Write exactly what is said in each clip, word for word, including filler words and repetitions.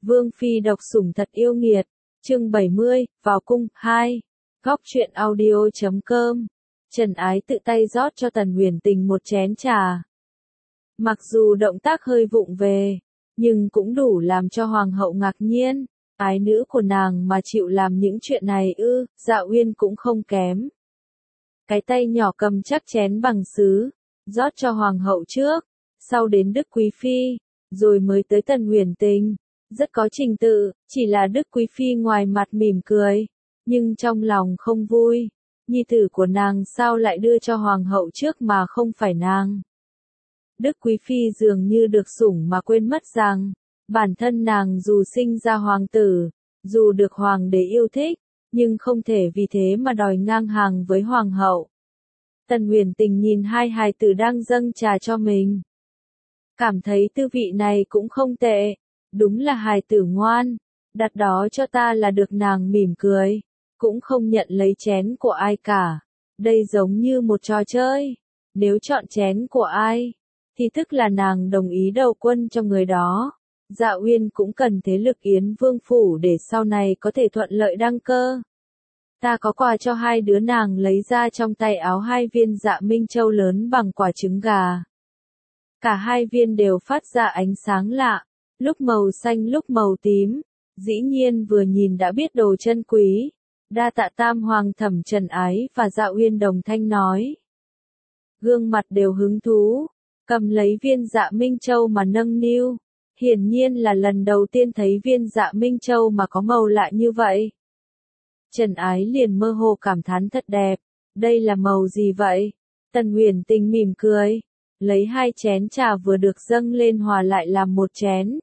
Vương phi độc sủng thật yêu nghiệt, chương bảy mươi, vào cung, hai. Góc truyện audio chấm com. Trần Ái tự tay rót cho Tần Huyền Tình một chén trà. Mặc dù động tác hơi vụng về, nhưng cũng đủ làm cho hoàng hậu ngạc nhiên. Ái nữ của nàng mà chịu làm những chuyện này ư, Dạ Uyên cũng không kém. Cái tay nhỏ cầm chắc chén bằng sứ, rót cho hoàng hậu trước, sau đến Đức Quý Phi, rồi mới tới Tần Huyền Tình. Rất có trình tự, chỉ là Đức Quý Phi ngoài mặt mỉm cười, nhưng trong lòng không vui. Nhi tử của nàng sao lại đưa cho hoàng hậu trước mà không phải nàng. Đức Quý Phi dường như được sủng mà quên mất rằng, bản thân nàng dù sinh ra hoàng tử, dù được hoàng đế yêu thích, nhưng không thể vì thế mà đòi ngang hàng với hoàng hậu. Tần Huyền Tình nhìn hai hài tử đang dâng trà cho mình, cảm thấy tư vị này cũng không tệ. Đúng là hài tử ngoan, đặt đó cho ta là được, nàng mỉm cười, cũng không nhận lấy chén của ai cả. Đây giống như một trò chơi, nếu chọn chén của ai, thì tức là nàng đồng ý đầu quân cho người đó. Dạ Uyên cũng cần thế lực Yến Vương phủ để sau này có thể thuận lợi đăng cơ. Ta có quà cho hai đứa, nàng lấy ra trong tay áo hai viên Dạ Minh Châu lớn bằng quả trứng gà. Cả hai viên đều phát ra ánh sáng lạ, lúc màu xanh lúc màu tím, dĩ nhiên vừa nhìn đã biết đồ chân quý. Đa tạ Tam Hoàng Thẩm. Trần Ái và Dạ Uyên đồng thanh nói. Gương mặt đều hứng thú, cầm lấy viên Dạ Minh Châu mà nâng niu. Hiển nhiên là lần đầu tiên thấy viên Dạ Minh Châu mà có màu lạ như vậy. Trần Ái liền mơ hồ cảm thán thật đẹp. Đây là màu gì vậy? Tần Huyền Tình mỉm cười, lấy hai chén trà vừa được dâng lên hòa lại làm một chén.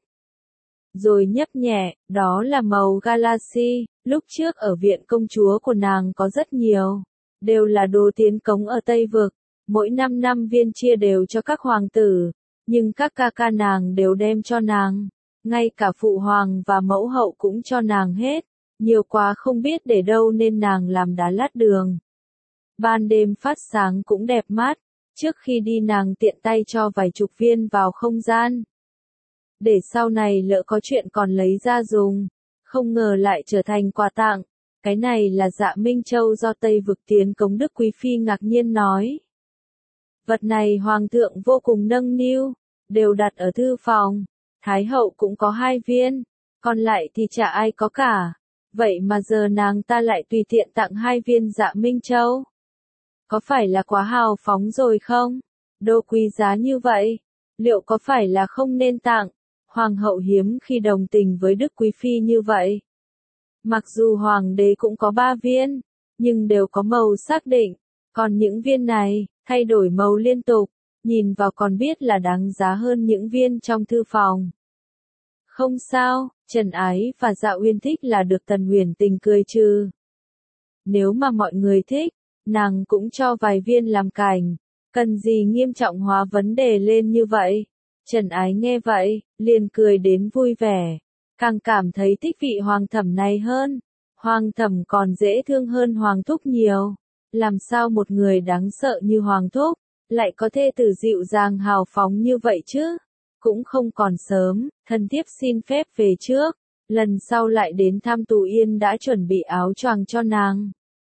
Rồi nhấp nhẹ, đó là màu galaxy, lúc trước ở viện công chúa của nàng có rất nhiều, đều là đồ tiến cống ở Tây Vực, mỗi năm năm viên chia đều cho các hoàng tử, nhưng các ca ca nàng đều đem cho nàng, ngay cả phụ hoàng và mẫu hậu cũng cho nàng hết, nhiều quá không biết để đâu nên nàng làm đá lát đường. Ban đêm phát sáng cũng đẹp mắt, trước khi đi nàng tiện tay cho vài chục viên vào không gian, để sau này lỡ có chuyện còn lấy ra dùng. Không ngờ lại trở thành quà tặng. Cái này là Dạ Minh Châu do Tây Vực tiến cống. Đức Quý Phi ngạc nhiên nói. Vật này hoàng thượng vô cùng nâng niu, đều đặt ở thư phòng. Thái hậu cũng có hai viên, còn lại thì chả ai có cả. Vậy mà giờ nàng ta lại tùy tiện tặng hai viên Dạ Minh Châu. Có phải là quá hào phóng rồi không? Đồ quý giá như vậy, liệu có phải là không nên tặng? Hoàng hậu hiếm khi đồng tình với Đức Quý Phi như vậy. Mặc dù hoàng đế cũng có ba viên, nhưng đều có màu xác định, còn những viên này, thay đổi màu liên tục, nhìn vào còn biết là đáng giá hơn những viên trong thư phòng. Không sao, Trần Ái và Dạ Uyên thích là được. Tần Huyền Tình cười trừ. Nếu mà mọi người thích, nàng cũng cho vài viên làm cảnh, cần gì nghiêm trọng hóa vấn đề lên như vậy. Trần Ái nghe vậy, liền cười đến vui vẻ, càng cảm thấy thích vị hoàng thẩm này hơn. Hoàng thẩm còn dễ thương hơn hoàng thúc nhiều. Làm sao một người đáng sợ như hoàng thúc, lại có thê tử dịu dàng hào phóng như vậy chứ? Cũng không còn sớm, thần thiếp xin phép về trước, lần sau lại đến thăm Tú Yên đã chuẩn bị áo choàng cho nàng.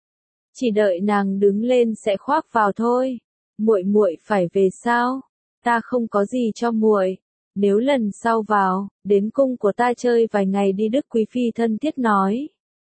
Chỉ đợi nàng đứng lên sẽ khoác vào thôi. Muội muội phải về sao? Ta không có gì cho muội, nếu lần sau vào, đến cung của ta chơi vài ngày đi. Đức Quý Phi thân thiết nói.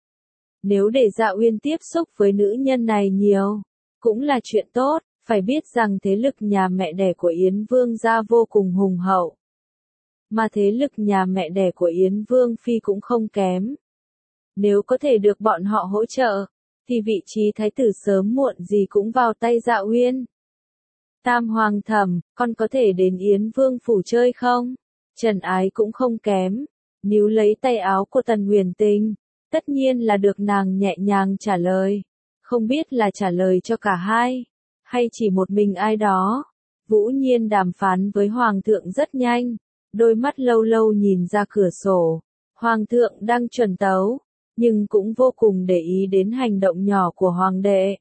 Nếu để Dạ Uyên tiếp xúc với nữ nhân này nhiều, cũng là chuyện tốt, phải biết rằng thế lực nhà mẹ đẻ của Yến Vương gia vô cùng hùng hậu. Mà thế lực nhà mẹ đẻ của Yến Vương Phi cũng không kém. Nếu có thể được bọn họ hỗ trợ, thì vị trí thái tử sớm muộn gì cũng vào tay Dạ Uyên. Tam Hoàng Thẩm, con có thể đến Yến Vương phủ chơi không? Trần Ái cũng không kém, níu lấy tay áo của Tần Huyền Tình, tất nhiên là được, nàng nhẹ nhàng trả lời. Không biết là trả lời cho cả hai, hay chỉ một mình ai đó. Vũ Nhiên đàm phán với Hoàng thượng rất nhanh, đôi mắt lâu lâu nhìn ra cửa sổ. Hoàng thượng đang chuẩn tấu, nhưng cũng vô cùng để ý đến hành động nhỏ của Hoàng đệ.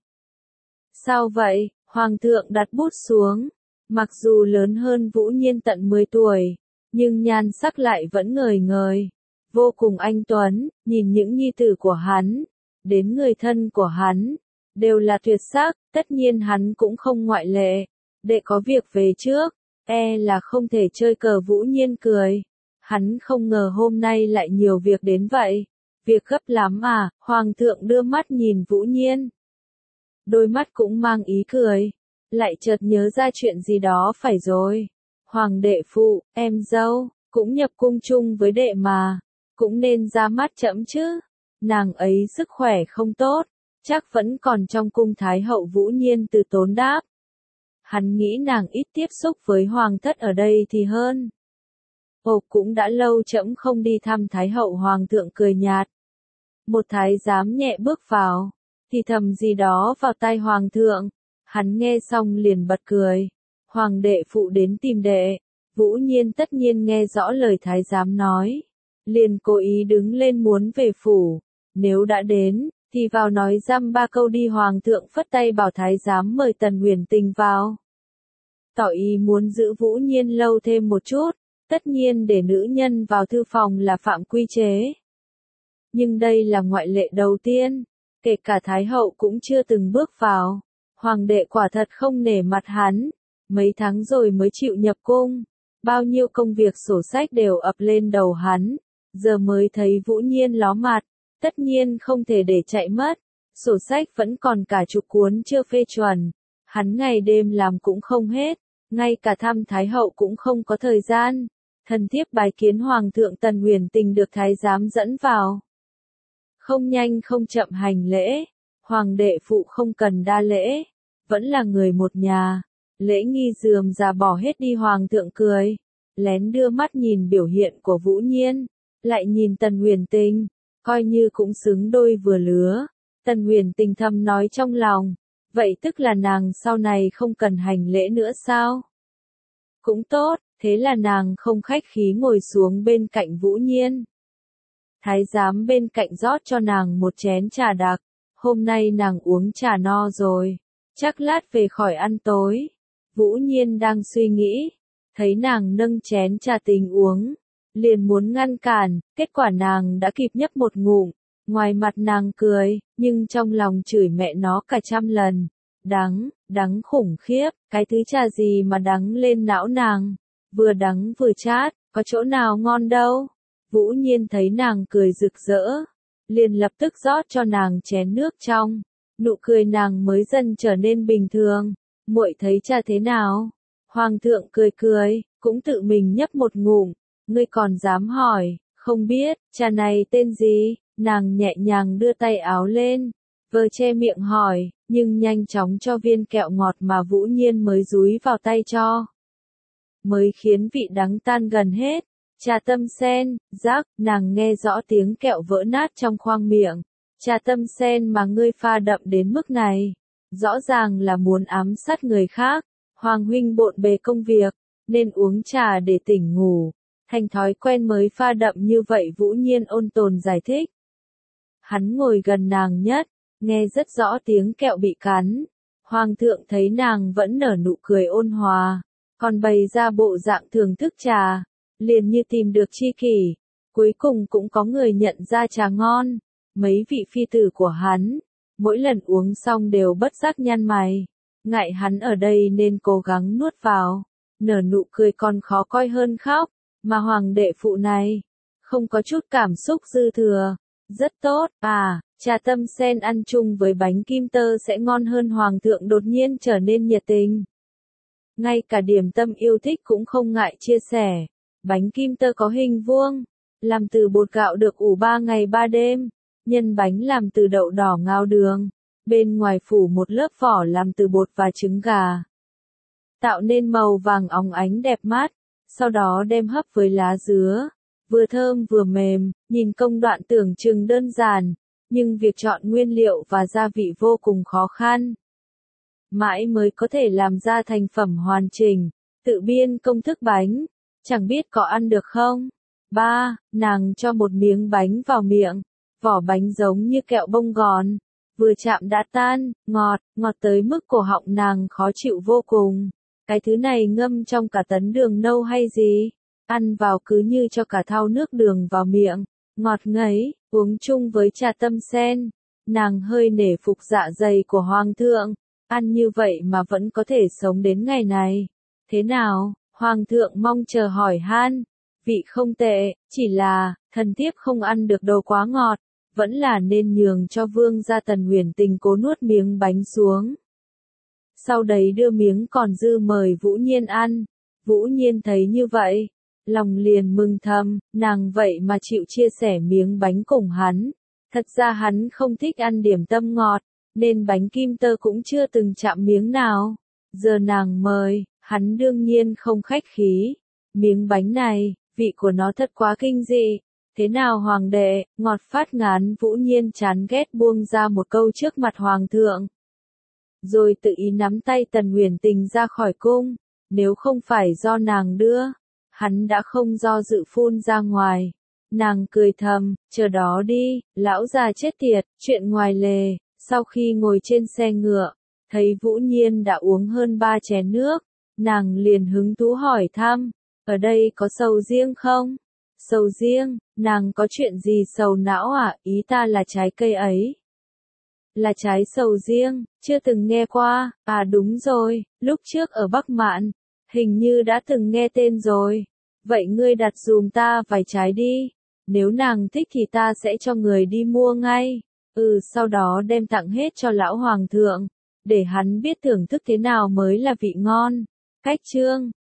Sao vậy? Hoàng thượng đặt bút xuống, mặc dù lớn hơn Vũ Nhiên tận mười tuổi, nhưng nhan sắc lại vẫn ngời ngời. vô cùng anh tuấn, nhìn những nhi tử của hắn, đến người thân của hắn, đều là tuyệt sắc, tất nhiên hắn cũng không ngoại lệ. Đệ có việc về trước, e là không thể chơi cờ. Vũ Nhiên cười. Hắn không ngờ hôm nay lại nhiều việc đến vậy. Việc gấp lắm à? Hoàng thượng đưa mắt nhìn Vũ Nhiên. Đôi mắt cũng mang ý cười. Lại chợt nhớ ra chuyện gì đó phải rồi. Hoàng đệ phụ, em dâu, cũng nhập cung chung với đệ mà. Cũng nên ra mắt trẫm chứ. Nàng ấy sức khỏe không tốt. Chắc vẫn còn trong cung Thái hậu. Vũ Nhiên từ tốn đáp. Hắn nghĩ nàng ít tiếp xúc với hoàng thất ở đây thì hơn. Ồ, cũng đã lâu trẫm không đi thăm Thái hậu. Hoàng thượng cười nhạt. Một thái giám nhẹ bước vào, thì thầm gì đó vào tai hoàng thượng. Hắn nghe xong liền bật cười. Hoàng đệ phụ đến tìm đệ. Vũ Nhiên tất nhiên nghe rõ lời thái giám nói. Liền cố ý đứng lên muốn về phủ. Nếu đã đến, thì vào nói dăm ba câu đi. Hoàng thượng phất tay bảo thái giám mời Tần Huyền Tình vào. Tỏ ý muốn giữ Vũ Nhiên lâu thêm một chút. Tất nhiên để nữ nhân vào thư phòng là phạm quy chế. Nhưng đây là ngoại lệ đầu tiên. Kể cả Thái hậu cũng chưa từng bước vào. Hoàng đệ quả thật không nể mặt hắn. Mấy tháng rồi mới chịu nhập cung. Bao nhiêu công việc sổ sách đều ập lên đầu hắn. Giờ mới thấy Vũ Nhiên ló mặt. Tất nhiên không thể để chạy mất. Sổ sách vẫn còn cả chục cuốn chưa phê chuẩn. Hắn ngày đêm làm cũng không hết. Ngay cả thăm Thái hậu cũng không có thời gian. Thần thiếp bái kiến Hoàng thượng. Tần Huyền Tình được thái giám dẫn vào. Không nhanh không chậm hành lễ. Hoàng đệ phụ không cần đa lễ. Vẫn là người một nhà. Lễ nghi rườm rà bỏ hết đi. Hoàng thượng cười. Lén đưa mắt nhìn biểu hiện của Vũ Nhiên. Lại nhìn Tần Huyền Tình. Coi như cũng xứng đôi vừa lứa. Tần Huyền Tình thầm nói trong lòng. Vậy tức là nàng sau này không cần hành lễ nữa sao? Cũng tốt, thế là nàng không khách khí ngồi xuống bên cạnh Vũ Nhiên. Thái giám bên cạnh rót cho nàng một chén trà đặc. Hôm nay nàng uống trà no rồi. Chắc lát về khỏi ăn tối. Vũ Nhiên đang suy nghĩ. Thấy nàng nâng chén trà tình uống. Liền muốn ngăn cản. Kết quả nàng đã kịp nhấp một ngụm. Ngoài mặt nàng cười. Nhưng trong lòng chửi mẹ nó cả trăm lần. Đắng, đắng khủng khiếp. Cái thứ trà gì mà đắng lên não nàng. Vừa đắng vừa chát. Có chỗ nào ngon đâu. Vũ Nhiên thấy nàng cười rực rỡ, liền lập tức rót cho nàng chén nước trong. Nụ cười nàng mới dần trở nên bình thường. Muội thấy trà thế nào? Hoàng thượng cười cười, cũng tự mình nhấp một ngụm. Ngươi còn dám hỏi? Không biết, trà này tên gì? Nàng nhẹ nhàng đưa tay áo lên, vờ che miệng hỏi, nhưng nhanh chóng cho viên kẹo ngọt mà Vũ Nhiên mới dúi vào tay cho. Mới khiến vị đắng tan gần hết. Trà tâm sen, rắc, nàng nghe rõ tiếng kẹo vỡ nát trong khoang miệng. Trà tâm sen mà ngươi pha đậm đến mức này. Rõ ràng là muốn ám sát người khác. Hoàng huynh bộn bề công việc, nên uống trà để tỉnh ngủ. Thành thói quen mới pha đậm như vậy. Vũ Nhiên ôn tồn giải thích. Hắn ngồi gần nàng nhất, nghe rất rõ tiếng kẹo bị cắn. Hoàng thượng thấy nàng vẫn nở nụ cười ôn hòa, còn bày ra bộ dạng thưởng thức trà. Liền như tìm được tri kỷ. Cuối cùng cũng có người nhận ra trà ngon. Mấy vị phi tử của hắn, mỗi lần uống xong đều bất giác nhăn mày. Ngại hắn ở đây nên cố gắng nuốt vào. Nở nụ cười còn khó coi hơn khóc. Mà hoàng đệ phụ này, không có chút cảm xúc dư thừa. Rất tốt, à, trà tâm sen ăn chung với bánh kim tơ sẽ ngon hơn. Hoàng thượng đột nhiên trở nên nhiệt tình. Ngay cả điểm tâm yêu thích cũng không ngại chia sẻ. Bánh kim tơ có hình vuông, làm từ bột gạo được ủ ba ngày ba đêm. Nhân bánh làm từ đậu đỏ ngao đường. Bên ngoài phủ một lớp vỏ làm từ bột và trứng gà. Tạo nên màu vàng óng ánh đẹp mắt. Sau đó đem hấp với lá dứa. Vừa thơm vừa mềm, nhìn công đoạn tưởng chừng đơn giản. Nhưng việc chọn nguyên liệu và gia vị vô cùng khó khăn. Mãi mới có thể làm ra thành phẩm hoàn chỉnh. Tự biên công thức bánh. Chẳng biết có ăn được không? Ba, nàng cho một miếng bánh vào miệng. Vỏ bánh giống như kẹo bông gòn. Vừa chạm đã tan, ngọt, ngọt tới mức cổ họng nàng khó chịu vô cùng. Cái thứ này ngâm trong cả tấn đường nâu hay gì? Ăn vào cứ như cho cả thau nước đường vào miệng. ngọt ngấy, uống chung với trà tâm sen. Nàng hơi nể phục dạ dày của hoàng thượng, ăn như vậy mà vẫn có thể sống đến ngày này. Thế nào, hoàng thượng mong chờ hỏi han. Vị không tệ, chỉ là, thần thiếp không ăn được đồ quá ngọt, vẫn là nên nhường cho vương gia. Tần Huyền Tình cố nuốt miếng bánh xuống. Sau đấy đưa miếng còn dư mời Vũ Nhiên ăn. Vũ Nhiên thấy như vậy, lòng liền mừng thầm, nàng vậy mà chịu chia sẻ miếng bánh cùng hắn. Thật ra hắn không thích ăn điểm tâm ngọt, nên bánh kim tơ cũng chưa từng chạm miếng nào. Giờ nàng mời, hắn đương nhiên không khách khí. Miếng bánh này, vị của nó thật quá kinh dị. Thế nào hoàng đệ, ngọt phát ngán. Vũ Nhiên chán ghét buông ra một câu trước mặt hoàng thượng. Rồi tự ý nắm tay Tần Huyền Tình ra khỏi cung. Nếu không phải do nàng đưa, hắn đã không do dự phun ra ngoài. Nàng cười thầm, chờ đó đi, lão già chết tiệt, chuyện ngoài lề. Sau khi ngồi trên xe ngựa, thấy Vũ Nhiên đã uống hơn ba chén nước, nàng liền hứng thú hỏi thăm, ở đây có sầu riêng không? Sầu riêng, nàng có chuyện gì sầu não à? Ý ta là trái cây ấy. Là trái sầu riêng, chưa từng nghe qua. À đúng rồi, lúc trước ở Bắc Mạn, hình như đã từng nghe tên rồi. Vậy ngươi đặt dùm ta vài trái đi. Nếu nàng thích thì ta sẽ cho người đi mua ngay. Ừ, sau đó đem tặng hết cho lão hoàng thượng, để hắn biết thưởng thức thế nào mới là vị ngon. Cách chương